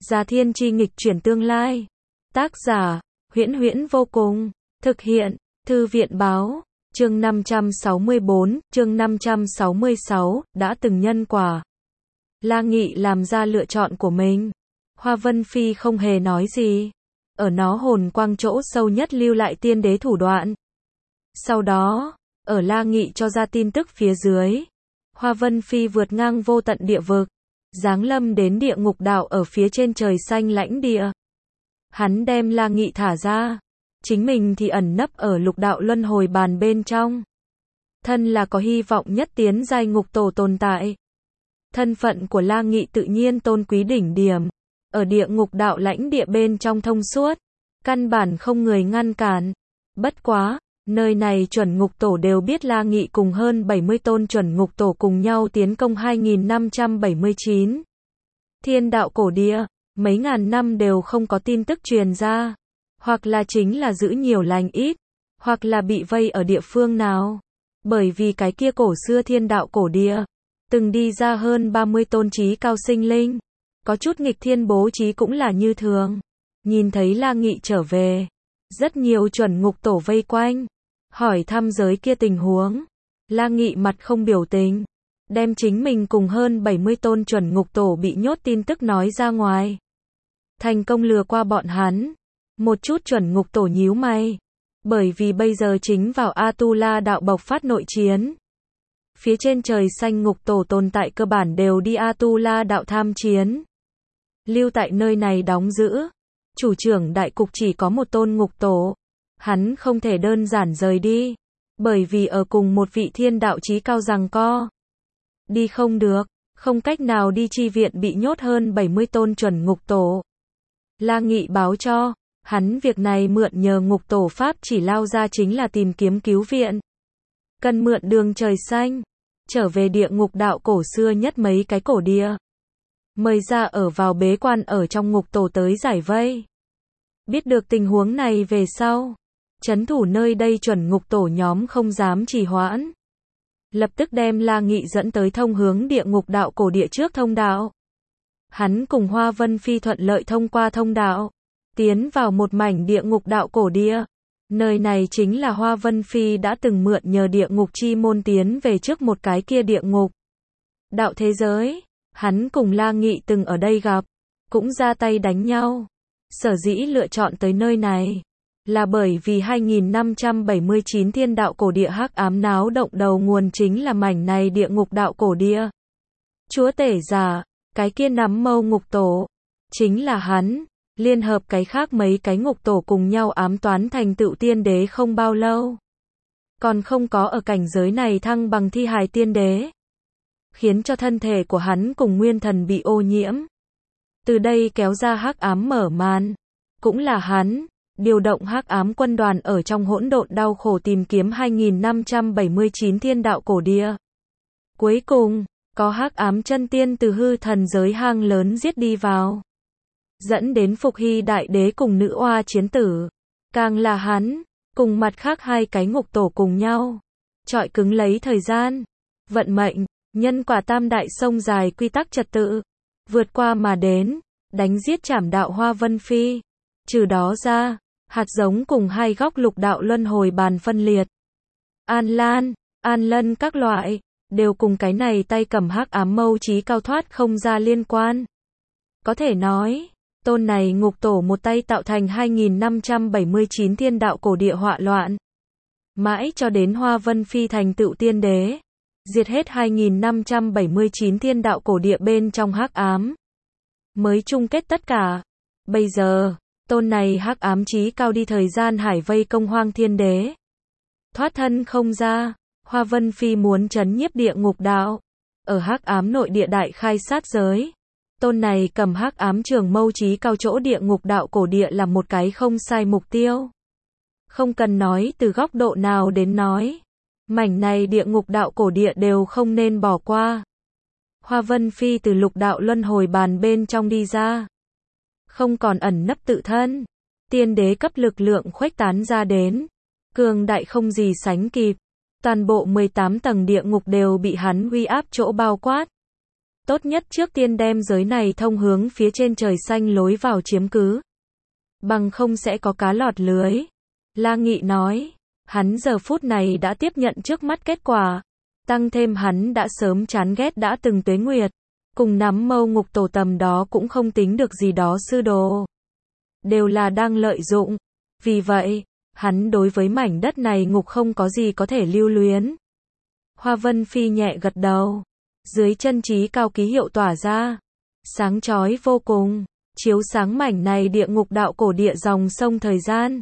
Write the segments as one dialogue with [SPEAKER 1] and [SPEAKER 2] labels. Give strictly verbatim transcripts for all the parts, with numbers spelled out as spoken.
[SPEAKER 1] Già Thiên Chi nghịch chuyển tương lai. Tác giả, Huyễn Huyễn vô cùng. Thực hiện, Thư viện báo. Chương năm trăm sáu mươi bốn, chương năm trăm sáu mươi sáu, đã từng nhân quả. La Nghị làm ra lựa chọn của mình. Hoa Vân Phi không hề nói gì. Ở nó hồn quang chỗ sâu nhất lưu lại tiên đế thủ đoạn. Sau đó, ở La Nghị cho ra tin tức phía dưới, Hoa Vân Phi vượt ngang vô tận địa vực, giáng lâm đến địa ngục đạo ở phía trên trời xanh lãnh địa. Hắn đem La Nghị thả ra, chính mình thì ẩn nấp ở lục đạo luân hồi bàn bên trong. Thân là có hy vọng nhất tiến giai ngục tổ tồn tại. Thân phận của La Nghị tự nhiên tôn quý đỉnh điểm, ở địa ngục đạo lãnh địa bên trong thông suốt, căn bản không người ngăn cản. Bất quá, nơi này chuẩn ngục tổ đều biết La Nghị cùng hơn bảy mươi tôn chuẩn ngục tổ cùng nhau tiến công hai nghìn năm trăm bảy mươi chín. Thiên đạo cổ địa, mấy ngàn năm đều không có tin tức truyền ra. Hoặc là chính là giữ nhiều lành ít, hoặc là bị vây ở địa phương nào. Bởi vì cái kia cổ xưa thiên đạo cổ địa, từng đi ra hơn ba mươi tôn trí cao sinh linh. Có chút nghịch thiên bố trí cũng là như thường. Nhìn thấy La Nghị trở về, rất nhiều chuẩn ngục tổ vây quanh, hỏi thăm giới kia tình huống. La Nghị mặt không biểu tình, đem chính mình cùng hơn bảy mươi tôn chuẩn ngục tổ bị nhốt tin tức nói ra ngoài. Thành công lừa qua bọn hắn. Một chút chuẩn ngục tổ nhíu mày, bởi vì bây giờ chính vào A-tu-la đạo bộc phát nội chiến. Phía trên trời xanh ngục tổ tồn tại cơ bản đều đi A-tu-la đạo tham chiến. Lưu tại nơi này đóng giữ. Chủ trưởng đại cục chỉ có một tôn ngục tổ. Hắn không thể đơn giản rời đi, bởi vì ở cùng một vị thiên đạo chí cao giằng co. Đi không được, không cách nào đi chi viện bị nhốt hơn bảy mươi tôn chuẩn ngục tổ. La Nghị báo cho, hắn việc này mượn nhờ ngục tổ pháp chỉ lao ra chính là tìm kiếm cứu viện. Cần mượn đường trời xanh, trở về địa ngục đạo cổ xưa nhất mấy cái cổ địa. Mời ra ở vào bế quan ở trong ngục tổ tới giải vây. Biết được tình huống này về sau, trấn thủ nơi đây chuẩn ngục tổ nhóm không dám trì hoãn. Lập tức đem La Nghị dẫn tới thông hướng địa ngục đạo cổ địa trước thông đạo. Hắn cùng Hoa Vân Phi thuận lợi thông qua thông đạo, tiến vào một mảnh địa ngục đạo cổ địa. Nơi này chính là Hoa Vân Phi đã từng mượn nhờ địa ngục chi môn tiến về trước một cái kia địa ngục đạo thế giới. Hắn cùng La Nghị từng ở đây gặp, cũng ra tay đánh nhau. Sở dĩ lựa chọn tới nơi này, là bởi vì hai nghìn năm trăm bảy mươi chín thiên đạo cổ địa hắc ám náo động đầu nguồn chính là mảnh này địa ngục đạo cổ địa. Chúa tể già, cái kia nắm mâu ngục tổ, chính là hắn, liên hợp cái khác mấy cái ngục tổ cùng nhau ám toán thành tựu tiên đế không bao lâu. Còn không có ở cảnh giới này thăng bằng thi hài tiên đế, khiến cho thân thể của hắn cùng nguyên thần bị ô nhiễm. Từ đây kéo ra hắc ám mở màn, cũng là hắn, điều động hắc ám quân đoàn ở trong hỗn độn đau khổ tìm kiếm hai nghìn năm trăm bảy mươi chín thiên đạo cổ địa. Cuối cùng, có hắc ám chân tiên từ hư thần giới hang lớn giết đi vào, dẫn đến Phục Hy đại đế cùng nữ oa chiến tử. Càng là hắn, cùng mặt khác hai cái ngục tổ cùng nhau, chọi cứng lấy thời gian, vận mệnh, nhân quả tam đại sông dài quy tắc trật tự, vượt qua mà đến, đánh giết chảm đạo Hoa Vân Phi. Trừ đó ra, hạt giống cùng hai góc lục đạo luân hồi bàn phân liệt. An Lan, An Lân các loại, đều cùng cái này tay cầm hắc ám mâu chí cao thoát không ra liên quan. Có thể nói, tôn này ngục tổ một tay tạo thành hai nghìn năm trăm bảy mươi chín thiên đạo cổ địa họa loạn. Mãi cho đến Hoa Vân Phi thành tựu tiên đế, diệt hết hai nghìn năm trăm bảy mươi chín thiên đạo cổ địa bên trong hắc ám, mới chung kết tất cả. Bây giờ, tôn này hắc ám chí cao đi thời gian hải vây công hoang thiên đế, thoát thân không ra. Hoa Vân Phi muốn trấn nhiếp địa ngục đạo, ở hắc ám nội địa đại khai sát giới. Tôn này cầm hắc ám trường mâu chí cao chỗ địa ngục đạo cổ địa là một cái không sai mục tiêu. Không cần nói từ góc độ nào đến nói, mảnh này địa ngục đạo cổ địa đều không nên bỏ qua. Hoa Vân Phi từ lục đạo luân hồi bàn bên trong đi ra, không còn ẩn nấp tự thân, tiên đế cấp lực lượng khuếch tán ra đến, cường đại không gì sánh kịp. Toàn bộ mười tám tầng địa ngục đều bị hắn uy áp chỗ bao quát. Tốt nhất trước tiên đem giới này thông hướng phía trên trời xanh lối vào chiếm cứ. Bằng không sẽ có cá lọt lưới. La Nghị nói, hắn giờ phút này đã tiếp nhận trước mắt kết quả. Tăng thêm hắn đã sớm chán ghét đã từng tuế nguyệt. Cùng nắm mâu ngục tổ tầm đó cũng không tính được gì đó sư đồ. Đều là đang lợi dụng. Vì vậy, hắn đối với mảnh đất này ngục không có gì có thể lưu luyến. Hoa Vân Phi nhẹ gật đầu. Dưới chân trí cao ký hiệu tỏa ra. Sáng chói vô cùng. Chiếu sáng mảnh này địa ngục đạo cổ địa dòng sông thời gian.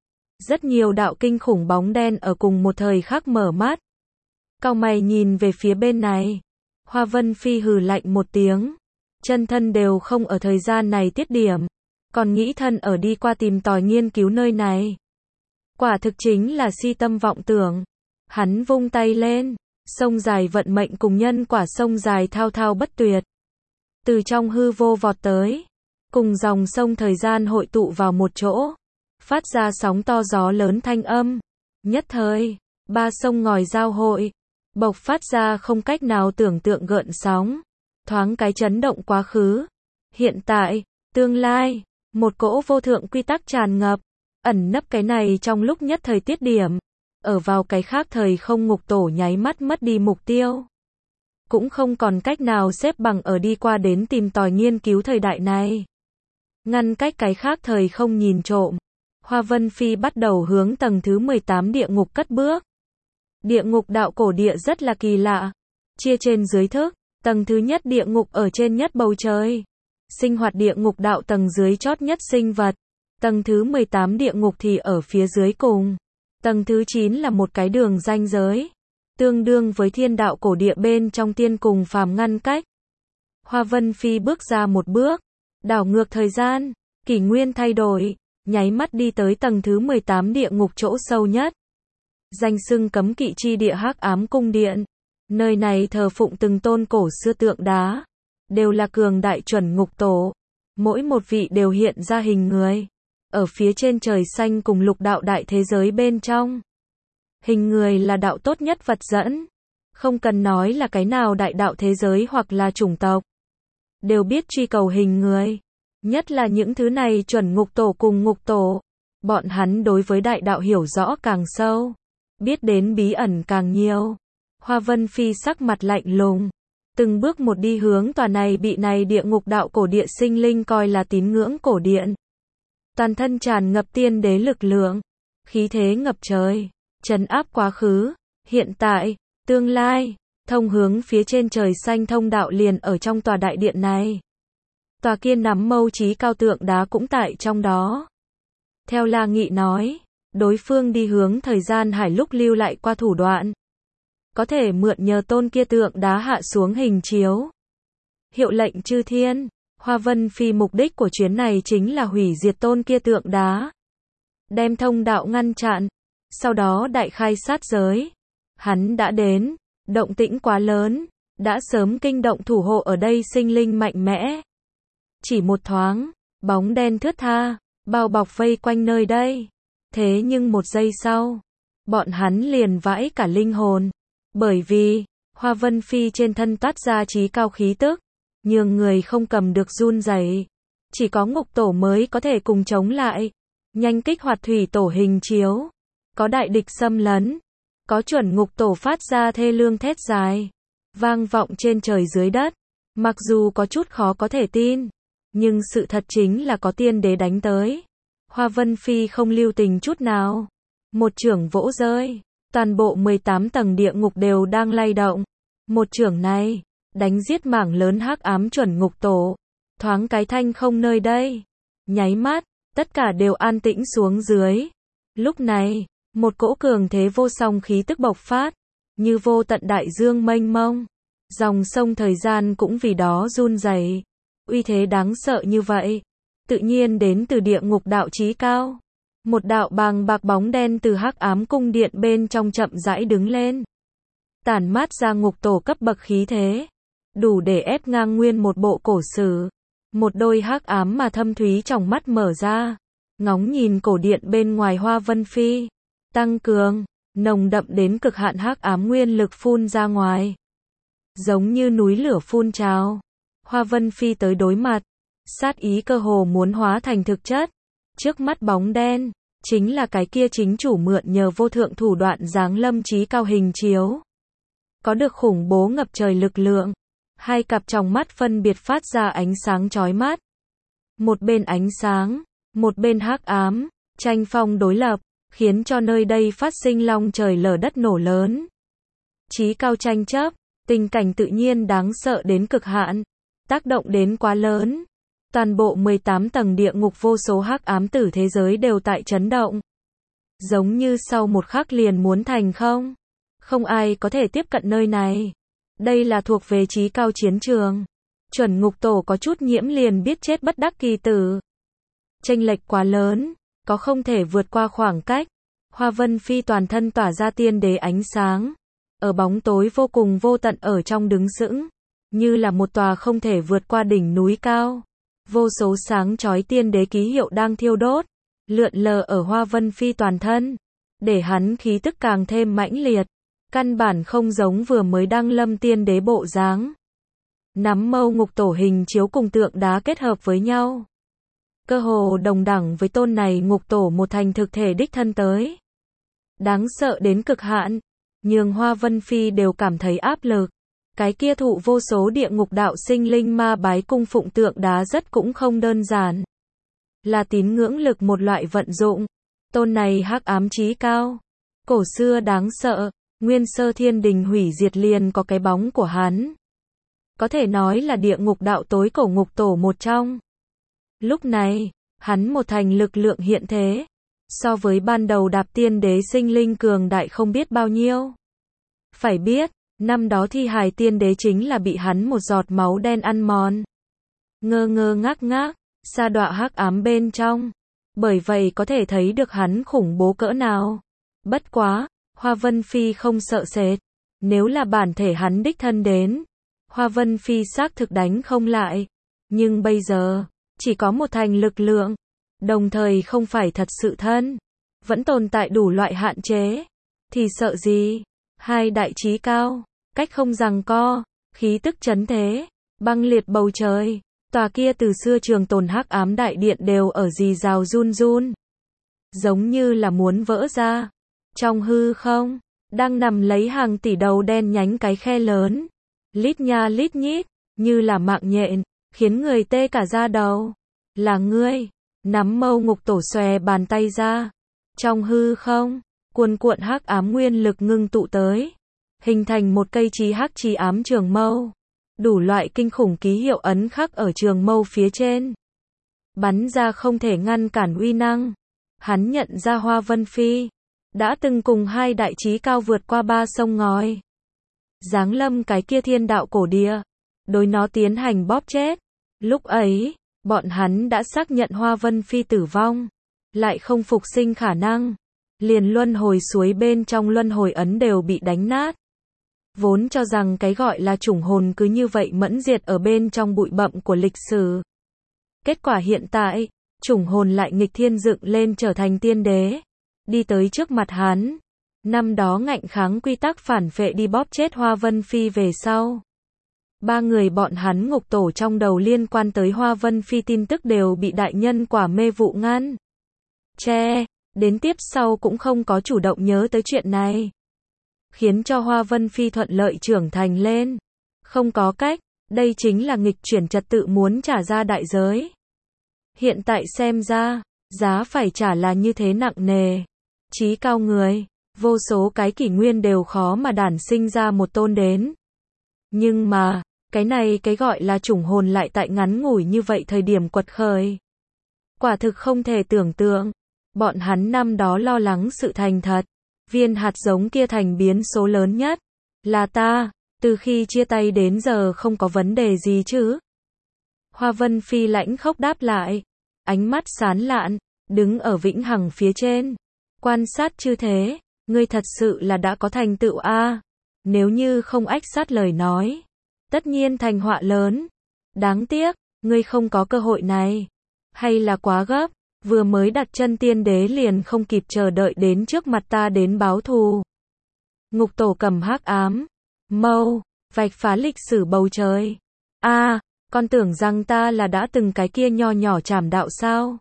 [SPEAKER 1] Rất nhiều đạo kinh khủng bóng đen ở cùng một thời khắc mở mắt. Cau mày nhìn về phía bên này. Hoa Vân Phi hừ lạnh một tiếng. Chân thân đều không ở thời gian này tiết điểm. Còn nghĩ thân ở đi qua tìm tòi nghiên cứu nơi này. Quả thực chính là si tâm vọng tưởng. Hắn vung tay lên. Sông dài vận mệnh cùng nhân quả sông dài thao thao bất tuyệt. Từ trong hư vô vọt tới. Cùng dòng sông thời gian hội tụ vào một chỗ. Phát ra sóng to gió lớn thanh âm. Nhất thời, ba sông ngòi giao hội. Bộc phát ra không cách nào tưởng tượng gợn sóng. Thoáng cái chấn động quá khứ. Hiện tại, tương lai. Một cỗ vô thượng quy tắc tràn ngập. Ẩn nấp cái này trong lúc nhất thời tiết điểm. Ở vào cái khác thời không ngục tổ nháy mắt mất đi mục tiêu. Cũng không còn cách nào xếp bằng ở đi qua đến tìm tòi nghiên cứu thời đại này. Ngăn cách cái khác thời không nhìn trộm. Hoa Vân Phi bắt đầu hướng tầng thứ mười tám địa ngục cất bước. Địa ngục đạo cổ địa rất là kỳ lạ. Chia trên dưới thức. Tầng thứ nhất địa ngục ở trên nhất bầu trời. Sinh hoạt địa ngục đạo tầng dưới chót nhất sinh vật. Tầng thứ mười tám địa ngục thì ở phía dưới cùng. Tầng thứ chín là một cái đường ranh giới. Tương đương với thiên đạo cổ địa bên trong tiên cùng phàm ngăn cách. Hoa Vân Phi bước ra một bước. Đảo ngược thời gian. Kỷ nguyên thay đổi. Nháy mắt đi tới tầng thứ mười tám địa ngục chỗ sâu nhất. Danh xưng cấm kỵ chi địa hắc ám cung điện. Nơi này thờ phụng từng tôn cổ xưa tượng đá. Đều là cường đại chuẩn ngục tổ. Mỗi một vị đều hiện ra hình người. Ở phía trên trời xanh cùng lục đạo đại thế giới bên trong. Hình người là đạo tốt nhất vật dẫn. Không cần nói là cái nào đại đạo thế giới hoặc là chủng tộc. Đều biết truy cầu hình người. Nhất là những thứ này chuẩn ngục tổ cùng ngục tổ. Bọn hắn đối với đại đạo hiểu rõ càng sâu. Biết đến bí ẩn càng nhiều. Hoa Vân Phi sắc mặt lạnh lùng. Từng bước một đi hướng tòa này bị này địa ngục đạo cổ địa sinh linh coi là tín ngưỡng cổ điện. Toàn thân tràn ngập tiên đế lực lượng. Khí thế ngập trời. Trấn áp quá khứ. Hiện tại. Tương lai. Thông hướng phía trên trời xanh thông đạo liền ở trong tòa đại điện này. Tòa kia nắm mâu trí cao tượng đá cũng tại trong đó. Theo La Nghị nói. Đối phương đi hướng thời gian hải lúc lưu lại qua thủ đoạn. Có thể mượn nhờ tôn kia tượng đá hạ xuống hình chiếu. Hiệu lệnh chư thiên. Hoa Vân Phi mục đích của chuyến này chính là hủy diệt tôn kia tượng đá. Đem thông đạo ngăn chặn. Sau đó đại khai sát giới. Hắn đã đến. Động tĩnh quá lớn. Đã sớm kinh động thủ hộ ở đây sinh linh mạnh mẽ. Chỉ một thoáng. Bóng đen thướt tha. Bao bọc vây quanh nơi đây. Thế nhưng một giây sau. Bọn hắn liền vãi cả linh hồn. Bởi vì. Hoa Vân Phi trên thân toát ra trí cao khí tức. Nhường người không cầm được run rẩy. Chỉ có ngục tổ mới có thể cùng chống lại. Nhanh kích hoạt thủy tổ hình chiếu. Có đại địch xâm lấn. Có chuẩn ngục tổ phát ra thê lương thét dài. Vang vọng trên trời dưới đất. Mặc dù có chút khó có thể tin. Nhưng sự thật chính là có tiên đế đánh tới. Hoa Vân Phi không lưu tình chút nào. Một chưởng vỗ rơi. Toàn bộ mười tám tầng địa ngục đều đang lay động. Một chưởng này. Đánh giết mảng lớn hắc ám chuẩn ngục tổ. Thoáng cái thanh không nơi đây. Nháy mắt. Tất cả đều an tĩnh xuống dưới. Lúc này. Một cỗ cường thế vô song khí tức bộc phát. Như vô tận đại dương mênh mông. Dòng sông thời gian cũng vì đó run rẩy. Uy thế đáng sợ như vậy. Tự nhiên đến từ địa ngục đạo chí cao. Một đạo bàng bạc bóng đen từ hắc ám cung điện bên trong chậm rãi đứng lên. Tản mát ra ngục tổ cấp bậc khí thế. Đủ để ép ngang nguyên một bộ cổ sử. Một đôi hắc ám mà thâm thúy trong mắt mở ra. Ngóng nhìn cổ điện bên ngoài Hoa Vân Phi. Tăng cường. Nồng đậm đến cực hạn hắc ám nguyên lực phun ra ngoài. giống như núi lửa phun trào. Hoa Vân Phi tới đối mặt, sát ý cơ hồ muốn hóa thành thực chất. Trước mắt bóng đen, chính là cái kia chính chủ mượn nhờ vô thượng thủ đoạn giáng lâm trí cao hình chiếu. Có được khủng bố ngập trời lực lượng, hai cặp tròng mắt phân biệt phát ra ánh sáng chói mắt. Một bên ánh sáng, một bên hắc ám, tranh phong đối lập, khiến cho nơi đây phát sinh long trời lở đất nổ lớn. Trí cao tranh chấp, tình cảnh tự nhiên đáng sợ đến cực hạn, tác động đến quá lớn. Toàn bộ mười tám tầng địa ngục vô số hắc ám tử thế giới đều tại chấn động. Giống như sau một khắc liền muốn thành không. Không ai có thể tiếp cận nơi này. Đây là thuộc về trí cao chiến trường. Chuẩn ngục tổ có chút nhiễm liền biết chết bất đắc kỳ tử. Chênh lệch quá lớn, có không thể vượt qua khoảng cách. Hoa Vân Phi toàn thân tỏa ra tiên đế ánh sáng. Ở bóng tối vô cùng vô tận ở trong đứng sững. Như là một tòa không thể vượt qua đỉnh núi cao. Vô số sáng chói tiên đế ký hiệu đang thiêu đốt, lượn lờ ở Hoa Vân Phi toàn thân, để hắn khí tức càng thêm mãnh liệt, căn bản không giống vừa mới đăng lâm tiên đế bộ dáng. Nắm mâu ngục tổ hình chiếu cùng tượng đá kết hợp với nhau, cơ hồ đồng đẳng với tôn này ngục tổ một thành thực thể đích thân tới. Đáng sợ đến cực hạn, nhường Hoa Vân Phi đều cảm thấy áp lực. Cái kia thụ vô số địa ngục đạo sinh linh ma bái cung phụng tượng đá rất cũng không đơn giản. Là tín ngưỡng lực một loại vận dụng. Tôn này hắc ám chí cao. Cổ xưa đáng sợ, nguyên sơ thiên đình hủy diệt liền có cái bóng của hắn. Có thể nói là địa ngục đạo tối cổ ngục tổ một trong. Lúc này, hắn một thành lực lượng hiện thế. So với ban đầu đạp tiên đế sinh linh cường đại không biết bao nhiêu. Phải biết, năm đó thi hài tiên đế chính là bị hắn một giọt máu đen ăn mòn. Ngơ ngơ ngác ngác, sa đọa hắc ám bên trong. Bởi vậy có thể thấy được hắn khủng bố cỡ nào. Bất quá, Hoa Vân Phi không sợ sệt. Nếu là bản thể hắn đích thân đến, Hoa Vân Phi xác thực đánh không lại. Nhưng bây giờ, chỉ có một thành lực lượng. Đồng thời không phải thật sự thân. Vẫn tồn tại đủ loại hạn chế. Thì sợ gì? Hai đại chí cao, cách không giằng co, khí tức chấn thế, băng liệt bầu trời, tòa kia từ xưa trường tồn hắc ám đại điện đều ở rì rào run run, giống như là muốn vỡ ra. Trong hư không, đang nằm lấy hàng tỷ đầu đen nhánh cái khe lớn, lít nha lít nhít, như là mạng nhện, khiến người tê cả da đầu. Là ngươi, nắm mâu ngục tổ xòe bàn tay ra, trong hư không. Cuồn cuộn hắc ám nguyên lực ngưng tụ tới, hình thành một cây chí hắc chí ám trường mâu. Đủ loại kinh khủng ký hiệu ấn khắc ở trường mâu phía trên. Bắn ra không thể ngăn cản uy năng. Hắn nhận ra Hoa Vân Phi đã từng cùng hai đại chí cao vượt qua ba sông ngòi. Giáng lâm cái kia thiên đạo cổ địa, đối nó tiến hành bóp chết. Lúc ấy, bọn hắn đã xác nhận Hoa Vân Phi tử vong, lại không phục sinh khả năng. Liền luân hồi suối bên trong luân hồi ấn đều bị đánh nát. Vốn cho rằng cái gọi là chủng hồn cứ như vậy mẫn diệt ở bên trong bụi bặm của lịch sử. Kết quả hiện tại, chủng hồn lại nghịch thiên dựng lên trở thành tiên đế. Đi tới trước mặt hắn. Năm đó ngạnh kháng quy tắc phản phệ đi bóp chết Hoa Vân Phi về sau. Ba người bọn hắn ngục tổ trong đầu liên quan tới Hoa Vân Phi tin tức đều bị đại nhân quả mê vụ ngăn. Che. Đến tiếp sau cũng không có chủ động nhớ tới chuyện này. Khiến cho Hoa Vân Phi thuận lợi trưởng thành lên. Không có cách, đây chính là nghịch chuyển trật tự muốn trả ra đại giới. Hiện tại xem ra, giá phải trả là như thế nặng nề. Chí cao người, vô số cái kỷ nguyên đều khó mà đản sinh ra một tôn đến. Nhưng mà, cái này cái gọi là chủng hồn lại tại ngắn ngủi như vậy thời điểm quật khởi. Quả thực không thể tưởng tượng. Bọn hắn năm đó lo lắng sự thành thật. Viên hạt giống kia thành biến số lớn nhất. Là ta, từ khi chia tay đến giờ không có vấn đề gì chứ. Hoa Vân Phi lãnh khốc đáp lại. Ánh mắt sán lạn, đứng ở vĩnh hằng phía trên. Quan sát chư thế, ngươi thật sự là đã có thành tựu a à? Nếu như không ách sát lời nói. Tất nhiên thành họa lớn. Đáng tiếc, ngươi không có cơ hội này. Hay là quá gấp. Vừa mới đặt chân tiên đế liền không kịp chờ đợi đến trước mặt ta đến báo thù. Ngục tổ cầm hắc ám mâu, vạch phá lịch sử bầu trời. A, à, con tưởng rằng ta là đã từng cái kia nho nhỏ trảm đạo sao?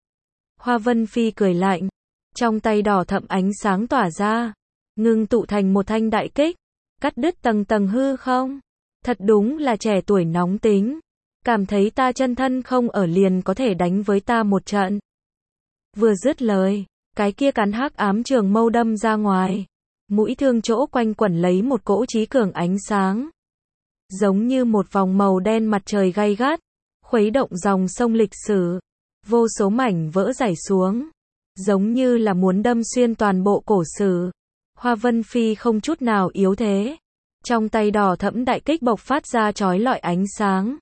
[SPEAKER 1] Hoa Vân Phi cười lạnh, trong tay đỏ thẫm ánh sáng tỏa ra, ngưng tụ thành một thanh đại kích, cắt đứt tầng tầng hư không. Thật đúng là trẻ tuổi nóng tính, cảm thấy ta chân thân không ở liền có thể đánh với ta một trận. Vừa dứt lời, cái kia cán hắc ám trường mâu đâm ra ngoài, mũi thương chỗ quanh quẩn lấy một cỗ chí cường ánh sáng, giống như một vòng màu đen mặt trời gay gắt, khuấy động dòng sông lịch sử, vô số mảnh vỡ rải xuống, giống như là muốn đâm xuyên toàn bộ cổ sử. Hoa Vân Phi không chút nào yếu thế, trong tay đỏ thẫm đại kích bộc phát ra chói lọi ánh sáng.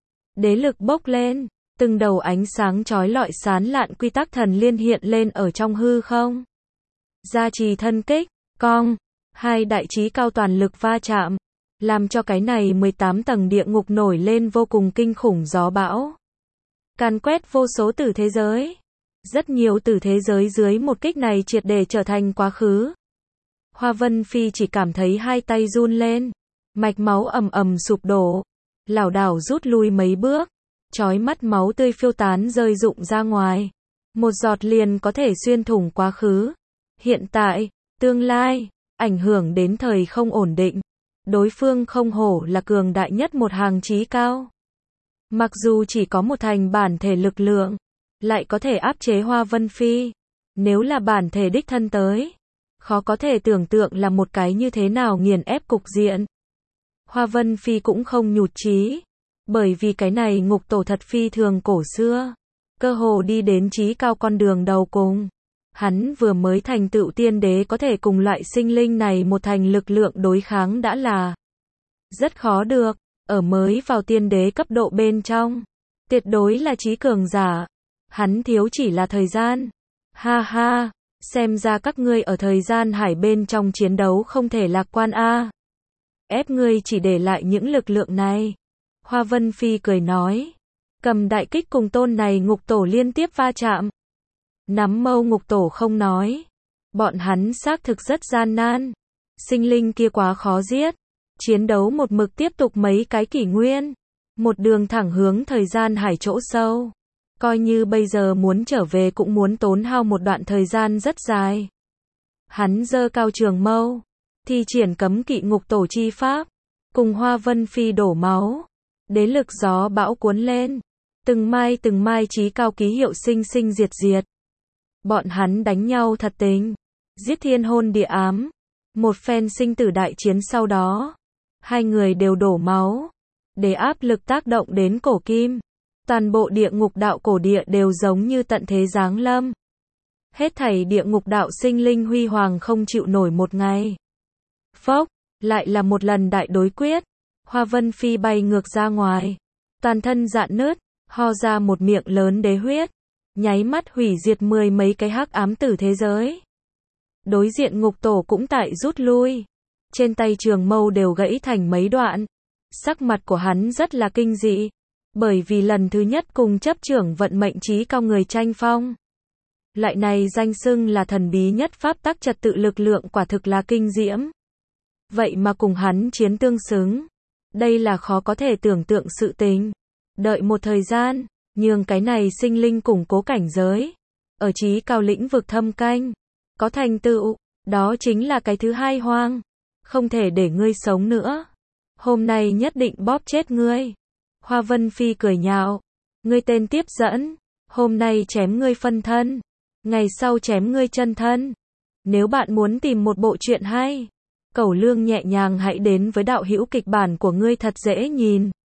[SPEAKER 1] Đế lực bốc lên, từng đầu ánh sáng chói lọi sán lạn quy tắc thần liên hiện lên ở trong hư không. Gia trì thân kích, cong, hai đại chí cao toàn lực va chạm, làm cho cái này mười tám tầng địa ngục nổi lên vô cùng kinh khủng gió bão, càn quét vô số tử thế giới. Rất nhiều tử thế giới dưới một kích này triệt để trở thành quá khứ. Hoa Vân Phi chỉ cảm thấy hai tay run lên, mạch máu ầm ầm sụp đổ, lảo đảo rút lui mấy bước, chói mắt máu tươi phiêu tán rơi rụng ra ngoài. Một giọt liền có thể xuyên thủng quá khứ, hiện tại, tương lai, ảnh hưởng đến thời không ổn định. Đối phương không hổ là cường đại nhất một hàng chí cao. Mặc dù chỉ có một thành bản thể lực lượng, lại có thể áp chế Hoa Vân Phi. Nếu là bản thể đích thân tới, khó có thể tưởng tượng là một cái như thế nào nghiền ép cục diện. Hoa Vân Phi cũng không nhụt chí, bởi vì cái này ngục tổ thật phi thường cổ xưa, cơ hồ đi đến chí cao con đường đầu cùng. Hắn vừa mới thành tựu tiên đế, có thể cùng loại sinh linh này một thành lực lượng đối kháng đã là rất khó được, ở mới vào tiên đế cấp độ bên trong, tuyệt đối là chí cường giả. Hắn thiếu chỉ là thời gian. Ha ha, xem ra các ngươi ở thời gian hải bên trong chiến đấu không thể lạc quan a. Ép ngươi chỉ để lại những lực lượng này. Hoa Vân Phi cười nói, cầm đại kích cùng tôn này ngục tổ liên tiếp va chạm. Nắm mâu ngục tổ không nói, bọn hắn xác thực rất gian nan. Sinh linh kia quá khó giết, chiến đấu một mực tiếp tục mấy cái kỷ nguyên, một đường thẳng hướng thời gian hải chỗ sâu. Coi như bây giờ muốn trở về cũng muốn tốn hao một đoạn thời gian rất dài. Hắn giơ cao trường mâu, thi triển cấm kỵ ngục tổ chi pháp, cùng Hoa Vân Phi đổ máu. Đế lực gió bão cuốn lên, từng mai từng mai chí cao ký hiệu sinh sinh diệt diệt. Bọn hắn đánh nhau thật tình, giết thiên hôn địa ám. Một phen sinh tử đại chiến sau đó, hai người đều đổ máu. Để áp lực tác động đến cổ kim, toàn bộ địa ngục đạo cổ địa đều giống như tận thế giáng lâm. Hết thảy địa ngục đạo sinh linh huy hoàng không chịu nổi một ngày. Phốc, lại là một lần đại đối quyết. Hoa Vân Phi bay ngược ra ngoài, toàn thân rạn nứt, ho ra một miệng lớn đế huyết, nháy mắt hủy diệt mười mấy cái hắc ám tử thế giới. Đối diện ngục tổ cũng tại rút lui, trên tay trường mâu đều gãy thành mấy đoạn. Sắc mặt của hắn rất là kinh dị, bởi vì lần thứ nhất cùng chấp trưởng vận mệnh chí cao người tranh phong. Loại này danh xưng là thần bí nhất pháp tắc trật tự lực lượng quả thực là kinh diễm. Vậy mà cùng hắn chiến tương xứng, đây là khó có thể tưởng tượng sự tình. Đợi một thời gian, nhường cái này sinh linh củng cố cảnh giới, ở chí cao lĩnh vực thâm canh, có thành tựu, đó chính là cái thứ hai hoang. Không thể để ngươi sống nữa. Hôm nay nhất định bóp chết ngươi. Hoa Vân Phi cười nhạo, ngươi tên tiếp dẫn, hôm nay chém ngươi phân thân, ngày sau chém ngươi chân thân. Nếu bạn muốn tìm một bộ truyện hay, cẩu lương nhẹ nhàng hãy đến với đạo hữu kịch bản của ngươi thật dễ nhìn.